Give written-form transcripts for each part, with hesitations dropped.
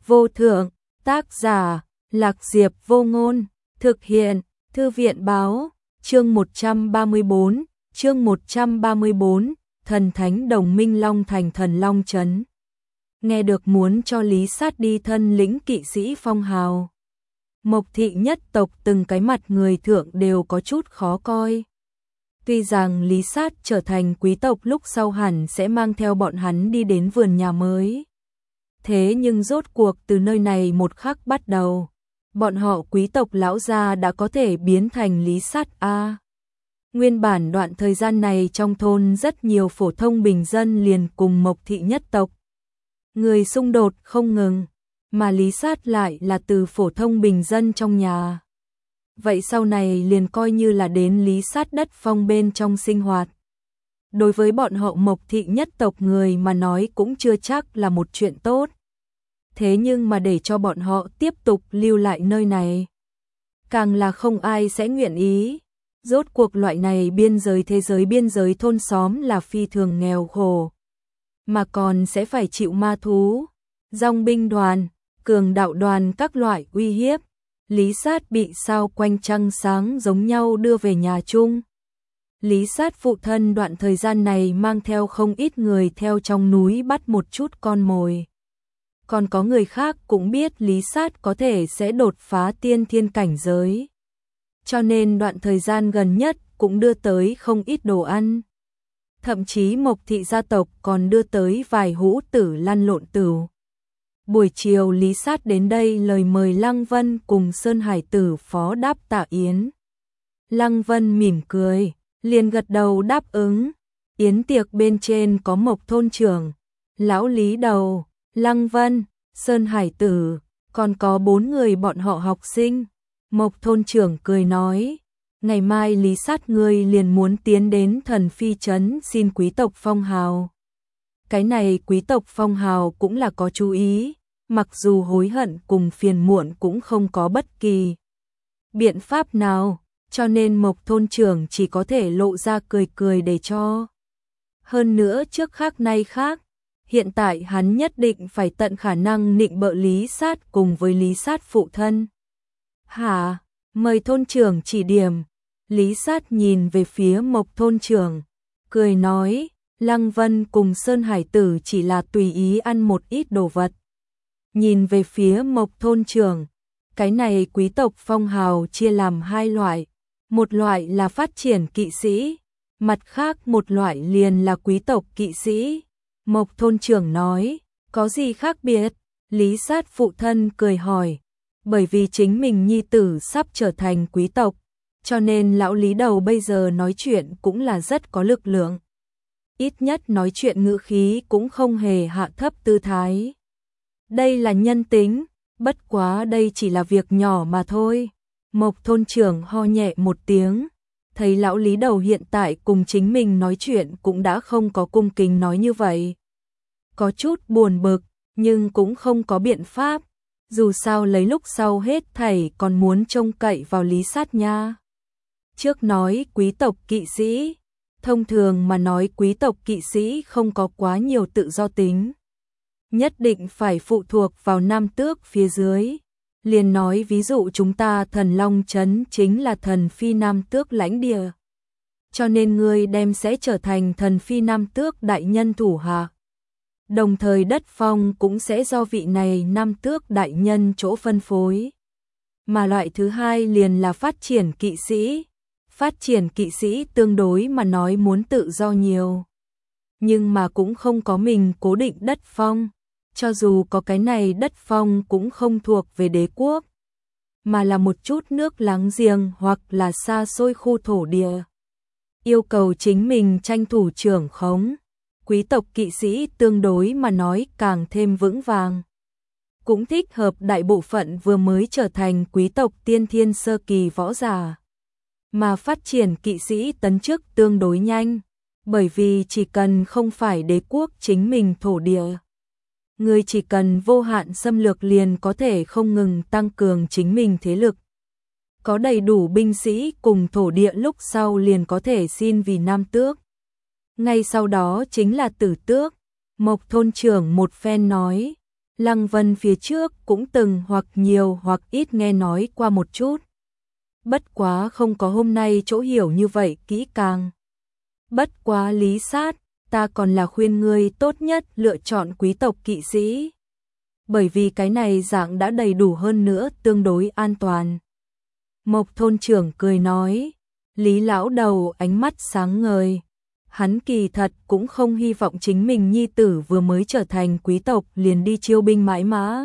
vô thượng, tác giả, Lạc Diệp Vô Ngôn, thực hiện, Thư viện báo, chương 134, Thần Thánh Đồng Minh Long Thành Thần Long Trấn. Nghe được muốn cho Lý Sát đi thân lĩnh kỵ sĩ phong hào. Mộc thị nhất tộc từng cái mặt người thượng đều có chút khó coi. Tuy rằng Lý Sát trở thành quý tộc lúc sau hẳn sẽ mang theo bọn hắn đi đến vườn nhà mới. Thế nhưng rốt cuộc từ nơi này một khắc bắt đầu, bọn họ quý tộc lão gia đã có thể biến thành Lý Sát A. Nguyên bản đoạn thời gian này trong thôn rất nhiều phổ thông bình dân liền cùng Mộc thị nhất tộc. Người xung đột không ngừng, mà Lý Sát lại là từ phổ thông bình dân trong nhà. Vậy sau này liền coi như là đến Lý Sát đất phong bên trong sinh hoạt. Đối với bọn họ Mộc thị nhất tộc người mà nói cũng chưa chắc là một chuyện tốt. Thế nhưng mà để cho bọn họ tiếp tục lưu lại nơi này, càng là không ai sẽ nguyện ý. Rốt cuộc loại này biên giới thế giới biên giới thôn xóm là phi thường nghèo khổ, mà còn sẽ phải chịu ma thú, dòng binh đoàn, cường đạo đoàn các loại uy hiếp. Lý Sát bị sao quanh trăng sáng giống nhau đưa về nhà chung. Lý Sát phụ thân đoạn thời gian này mang theo không ít người theo trong núi bắt một chút con mồi. Còn có người khác cũng biết Lý Sát có thể sẽ đột phá tiên thiên cảnh giới. Cho nên đoạn thời gian gần nhất cũng đưa tới không ít đồ ăn. Thậm chí Mộc thị gia tộc còn đưa tới vài hũ tử lăn lộn tửu. Buổi chiều Lý Sát đến đây lời mời Lăng Vân cùng Sơn Hải Tử phó đáp tạ yến. Lăng Vân mỉm cười, liền gật đầu đáp ứng. Yến tiệc bên trên có Mộc thôn trưởng, lão Lý Đầu, Lăng Vân, Sơn Hải Tử, còn có 4 người bọn họ học sinh. Mộc thôn trưởng cười nói, ngày mai Lý Sát ngươi liền muốn tiến đến Thần Phi Trấn xin quý tộc phong hào. Cái này quý tộc phong hào cũng là có chú ý, mặc dù hối hận cùng phiền muộn cũng không có bất kỳ biện pháp nào, cho nên Mộc thôn trưởng chỉ có thể lộ ra cười cười để cho. Hơn nữa trước khác nay khác, hiện tại hắn nhất định phải tận khả năng nịnh bợ Lý Sát cùng với Lý Sát phụ thân. Hả, mời thôn trưởng chỉ điểm. Lý Sát nhìn về phía Mộc thôn trưởng, cười nói, Lăng Vân cùng Sơn Hải Tử chỉ là tùy ý ăn một ít đồ vật. Nhìn về phía Mộc thôn trưởng, cái này quý tộc phong hào chia làm 2 loại, một loại là phát triển kỵ sĩ, mặt khác một loại liền là quý tộc kỵ sĩ. Mộc thôn trưởng nói, có gì khác biệt? Lý Sát phụ thân cười hỏi, bởi vì chính mình nhi tử sắp trở thành quý tộc, cho nên lão Lý Đầu bây giờ nói chuyện cũng là rất có lực lượng. Ít nhất nói chuyện ngữ khí cũng không hề hạ thấp tư thái. Đây là nhân tính, bất quá đây chỉ là việc nhỏ mà thôi. Mộc thôn trưởng ho nhẹ một tiếng, thấy lão Lý Đầu hiện tại cùng chính mình nói chuyện cũng đã không có cung kính nói như vậy. Có chút buồn bực, nhưng cũng không có biện pháp. Dù sao lấy lúc sau hết thảy còn muốn trông cậy vào Lý Sát nha. Trước nói quý tộc kỵ sĩ, thông thường mà nói quý tộc kỵ sĩ không có quá nhiều tự do tính. Nhất định phải phụ thuộc vào nam tước phía dưới. Liền nói ví dụ chúng ta Thần Long Trấn chính là thần phi nam tước lãnh địa. Cho nên ngươi đem sẽ trở thành thần phi nam tước đại nhân thủ hạ. Đồng thời đất phong cũng sẽ do vị này nam tước đại nhân chỗ phân phối. Mà loại thứ hai liền là phát triển kỵ sĩ. Phát triển kỵ sĩ tương đối mà nói muốn tự do nhiều. Nhưng mà cũng không có mình cố định đất phong. Cho dù có cái này đất phong cũng không thuộc về đế quốc, mà là một chút nước láng giềng hoặc là xa xôi khu thổ địa. Yêu cầu chính mình tranh thủ trưởng khống. Quý tộc kỵ sĩ tương đối mà nói càng thêm vững vàng. Cũng thích hợp đại bộ phận vừa mới trở thành quý tộc tiên thiên sơ kỳ võ giả. Mà phát triển kỵ sĩ tấn chức tương đối nhanh, bởi vì chỉ cần không phải đế quốc chính mình thổ địa. Người chỉ cần vô hạn xâm lược liền có thể không ngừng tăng cường chính mình thế lực. Có đầy đủ binh sĩ cùng thổ địa lúc sau liền có thể xin vì nam tước. Ngay sau đó chính là tử tước. Mộc thôn trưởng một phen nói, Lăng Vân phía trước cũng từng hoặc nhiều hoặc ít nghe nói qua một chút. Bất quá không có hôm nay chỗ hiểu như vậy kỹ càng. Bất quá Lý Sát, ta còn là khuyên ngươi tốt nhất lựa chọn quý tộc kỵ sĩ. Bởi vì cái này dạng đã đầy đủ hơn nữa, tương đối an toàn. Mộc thôn trưởng cười nói. Lý lão đầu ánh mắt sáng ngời. Hắn kỳ thật cũng không hy vọng chính mình nhi tử vừa mới trở thành quý tộc liền đi chiêu binh mãi mã,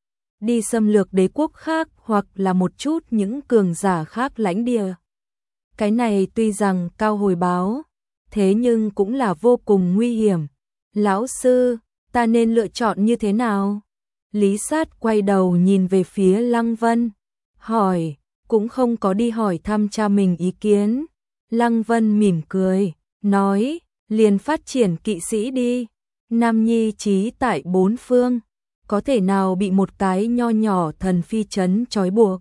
đi xâm lược đế quốc khác hoặc là một chút những cường giả khác lãnh địa. Cái này tuy rằng cao hồi báo, thế nhưng cũng là vô cùng nguy hiểm. Lão sư, ta nên lựa chọn như thế nào? Lý Sát quay đầu nhìn về phía Lăng Vân, hỏi, cũng không có đi hỏi thăm cha mình ý kiến. Lăng Vân mỉm cười, nói, liền phát triển kỵ sĩ đi. Nam nhi trí tại bốn phương, có thể nào bị một cái nho nhỏ thần phi trấn trói buộc.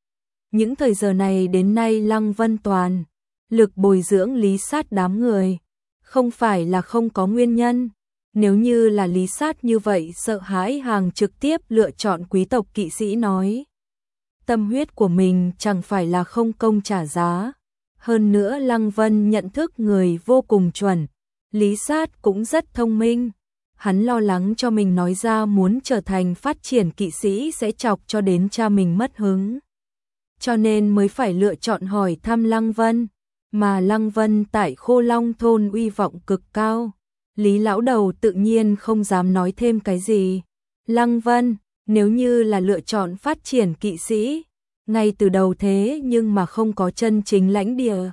Những thời giờ này đến nay Lăng Vân toàn lực bồi dưỡng Lý Sát đám người, không phải là không có nguyên nhân. Nếu như là Lý Sát như vậy sợ hãi hàng trực tiếp lựa chọn quý tộc kỵ sĩ nói, tâm huyết của mình chẳng phải là không công trả giá. Hơn nữa Lăng Vân nhận thức người vô cùng chuẩn, Lý Sát cũng rất thông minh. Hắn lo lắng cho mình nói ra muốn trở thành phát triển kỵ sĩ sẽ chọc cho đến cha mình mất hứng. Cho nên mới phải lựa chọn hỏi thăm Lăng Vân, mà Lăng Vân tại Khô Long thôn uy vọng cực cao. Lý lão đầu tự nhiên không dám nói thêm cái gì. Lăng Vân, nếu như là lựa chọn phát triển kỵ sĩ, ngay từ đầu thế nhưng mà không có chân chính lãnh địa.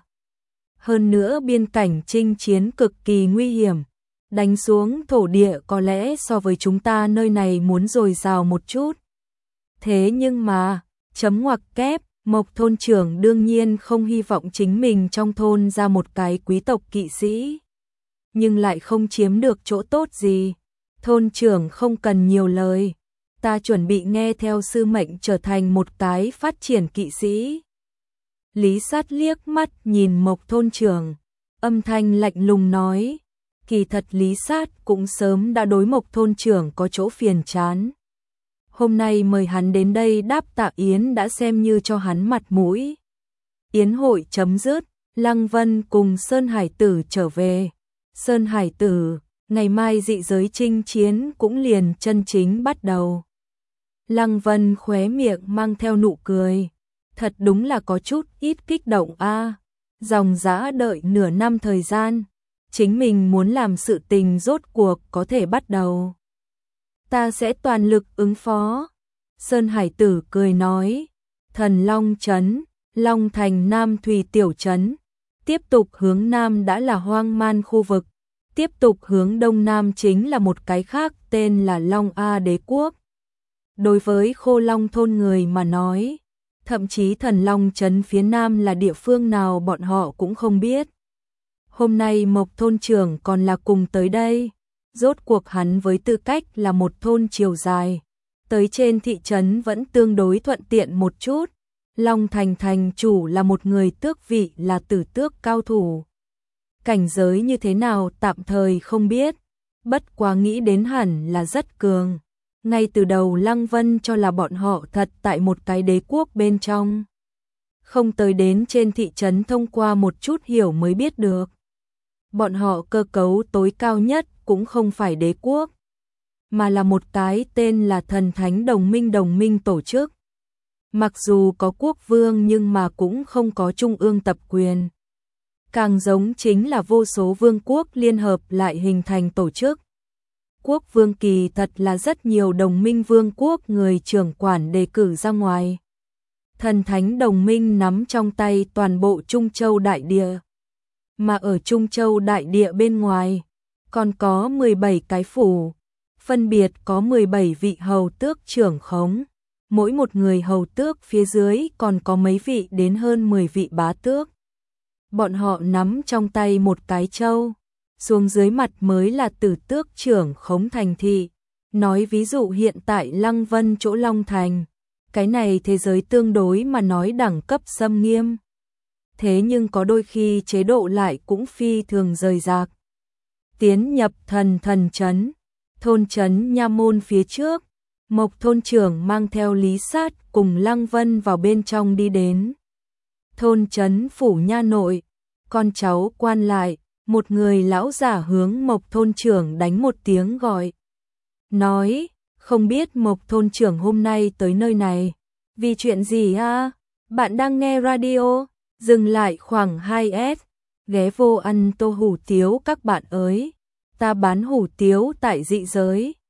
Hơn nữa biên cảnh chinh chiến cực kỳ nguy hiểm, đánh xuống thổ địa có lẽ so với chúng ta nơi này muốn dồi dào một chút. Thế nhưng mà, chấm ngoặc kép, Mộc thôn trưởng đương nhiên không hy vọng chính mình trong thôn ra một cái quý tộc kỵ sĩ, nhưng lại không chiếm được chỗ tốt gì. Thôn trưởng không cần nhiều lời, ta chuẩn bị nghe theo sư mệnh trở thành một cái phát triển kỵ sĩ. Lý Sát liếc mắt nhìn Mộc thôn trưởng, âm thanh lạnh lùng nói, kỳ thật Lý Sát cũng sớm đã đối Mộc thôn trưởng có chỗ phiền chán. Hôm nay mời hắn đến đây đáp tạ yến đã xem như cho hắn mặt mũi. Yến hội chấm dứt, Lăng Vân cùng Sơn Hải Tử trở về. Sơn Hải Tử, ngày mai dị giới chinh chiến cũng liền chân chính bắt đầu. Lăng Vân khóe miệng mang theo nụ cười. Thật đúng là có chút ít kích động a. Dòng dã đợi nửa năm thời gian, chính mình muốn làm sự tình rốt cuộc có thể bắt đầu. Ta sẽ toàn lực ứng phó. Sơn Hải Tử cười nói, Thần Long Trấn, Long Thành Nam Thùy Tiểu Trấn, tiếp tục hướng Nam đã là hoang man khu vực, tiếp tục hướng Đông Nam chính là một cái khác tên là Long A Đế Quốc. Đối với Khô Long thôn người mà nói, thậm chí Thần Long Trấn phía Nam là địa phương nào bọn họ cũng không biết. Hôm nay Mộc thôn trưởng còn là cùng tới đây. Rốt cuộc hắn với tư cách là một thôn chiều dài, tới trên thị trấn vẫn tương đối thuận tiện một chút. Long Thành thành chủ là một người tước vị là tử tước cao thủ. Cảnh giới như thế nào tạm thời không biết, bất quá nghĩ đến hẳn là rất cường. Ngay từ đầu Lăng Vân cho là bọn họ thật tại một cái đế quốc bên trong. Không tới đến trên thị trấn thông qua một chút hiểu mới biết được. Bọn họ cơ cấu tối cao nhất cũng không phải đế quốc, mà là một cái tên là Thần Thánh Đồng Minh tổ chức. Mặc dù có quốc vương nhưng mà cũng không có trung ương tập quyền. Càng giống chính là vô số vương quốc liên hợp lại hình thành tổ chức. Quốc vương kỳ thật là rất nhiều đồng minh vương quốc người trưởng quản đề cử ra ngoài. Thần Thánh Đồng Minh nắm trong tay toàn bộ Trung Châu Đại Địa. Mà ở Trung Châu Đại Địa bên ngoài, còn có 17 cái phủ, phân biệt có 17 vị hầu tước trưởng khống. Mỗi một người hầu tước phía dưới còn có mấy vị đến hơn 10 vị bá tước. Bọn họ nắm trong tay một cái châu, xuống dưới mặt mới là tử tước trưởng khống thành thị. Nói ví dụ hiện tại Lăng Vân chỗ Long Thành, cái này thế giới tương đối mà nói đẳng cấp xâm nghiêm. Thế nhưng có đôi khi chế độ lại cũng phi thường rời rạc. Tiến nhập thần trấn, thôn trấn Nha Môn phía trước, Mộc thôn trưởng mang theo Lý Sát cùng Lăng Vân vào bên trong đi đến. Thôn trấn phủ nha nội, con cháu quan lại, một người lão giả hướng Mộc thôn trưởng đánh một tiếng gọi. Nói, không biết Mộc thôn trưởng hôm nay tới nơi này, vì chuyện gì à? Bạn đang nghe radio, dừng lại khoảng 2S, ghé vô ăn tô hủ tiếu các bạn ơi. Ta bán hủ tiếu tại dị giới.